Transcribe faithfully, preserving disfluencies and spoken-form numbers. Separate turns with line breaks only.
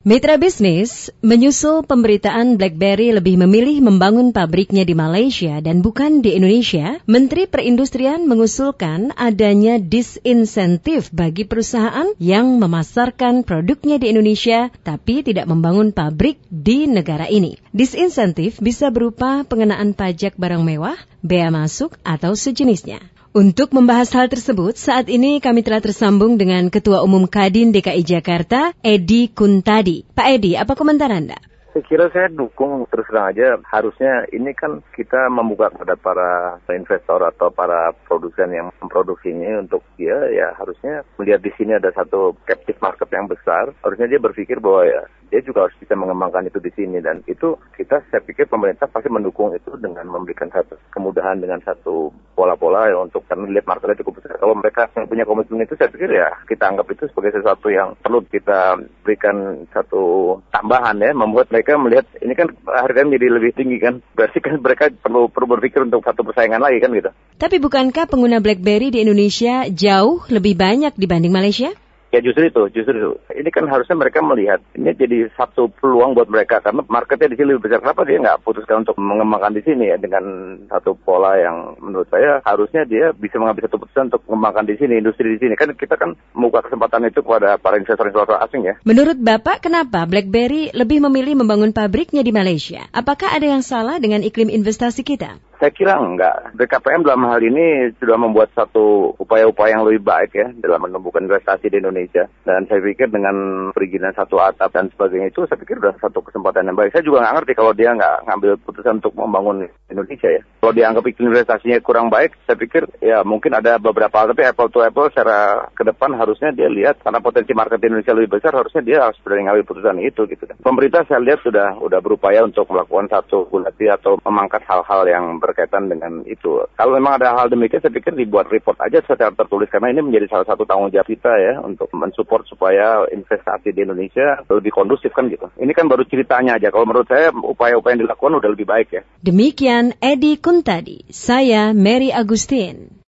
Mitra bisnis menyusul pemberitaan BlackBerry lebih memilih membangun pabriknya di Malaysia dan bukan di Indonesia, Menteri Perindustrian mengusulkan adanya disinsentif bagi perusahaan yang memasarkan produknya di Indonesia tapi tidak membangun pabrik di negara ini. Disinsentif bisa berupa pengenaan pajak barang mewah, bea masuk, atau sejenisnya. Untuk membahas hal tersebut, saat ini kami telah tersambung dengan Ketua Umum Kadin D K I Jakarta, Edi Kuntadi. Pak Edi, apa komentar Anda?
Saya kira saya dukung, terus terang aja, harusnya ini kan kita membuka kepada para investor atau para produsen yang memproduksinya untuk dia ya harusnya melihat di sini ada satu captive market yang besar, harusnya dia berpikir bahwa ya dia juga harus bisa mengembangkan itu di sini, dan itu kita saya pikir pemerintah pasti mendukung itu dengan memberikan satu kemudahan dengan satu pola-pola ya untuk karena lihat marketnya cukup besar. Kalau mereka yang punya komitmen itu saya pikir ya kita anggap itu sebagai sesuatu yang perlu kita berikan satu tambahan ya, membuat mereka melihat ini kan harganya menjadi lebih tinggi kan, berarti kan mereka perlu perlu berpikir untuk satu persaingan lagi kan gitu.
Tapi bukankah pengguna BlackBerry di Indonesia jauh lebih banyak dibanding Malaysia?
Ya justru itu, justru itu. Ini kan harusnya mereka melihat ini jadi satu peluang buat mereka karena marketnya di sini lebih besar. Kenapa dia nggak putuskan untuk mengembangkan di sini ya dengan satu pola yang menurut saya harusnya dia bisa mengambil satu putusan untuk mengembangkan di sini, industri di sini. Kan kita kan membuka kesempatan itu kepada para investor-investor asing ya.
Menurut Bapak, kenapa BlackBerry lebih memilih membangun pabriknya di Malaysia? Apakah ada yang salah dengan iklim investasi kita?
Saya kira enggak. B K P M dalam hal ini sudah membuat satu upaya-upaya yang lebih baik ya dalam menumbuhkan investasi di Indonesia. Dan saya pikir dengan perizinan satu atap dan sebagainya itu saya pikir sudah satu kesempatan yang baik. Saya juga nggak ngerti kalau dia nggak ngambil putusan untuk membangun Indonesia ya. Kalau dianggap iklim investasinya kurang baik, saya pikir ya mungkin ada beberapa hal. Tapi apple to apple secara ke depan harusnya dia lihat karena potensi market Indonesia lebih besar, harusnya dia harus berani ngambil putusan itu gitu. Pemerintah saya lihat sudah sudah berupaya untuk melakukan satu regulasi atau memangkas hal-hal yang ber berkaitan dengan itu. Kalau memang ada hal demikian, saya pikir dibuat report aja secara tertulis karena ini menjadi salah satu tanggung jawab kita ya untuk mensupport supaya investasi di Indonesia lebih kondusif kan gitu. Ini kan baru ceritanya aja. Kalau menurut saya upaya-upaya yang dilakukan udah lebih baik ya.
Demikian Edi Kuntadi, saya Mary Agustin.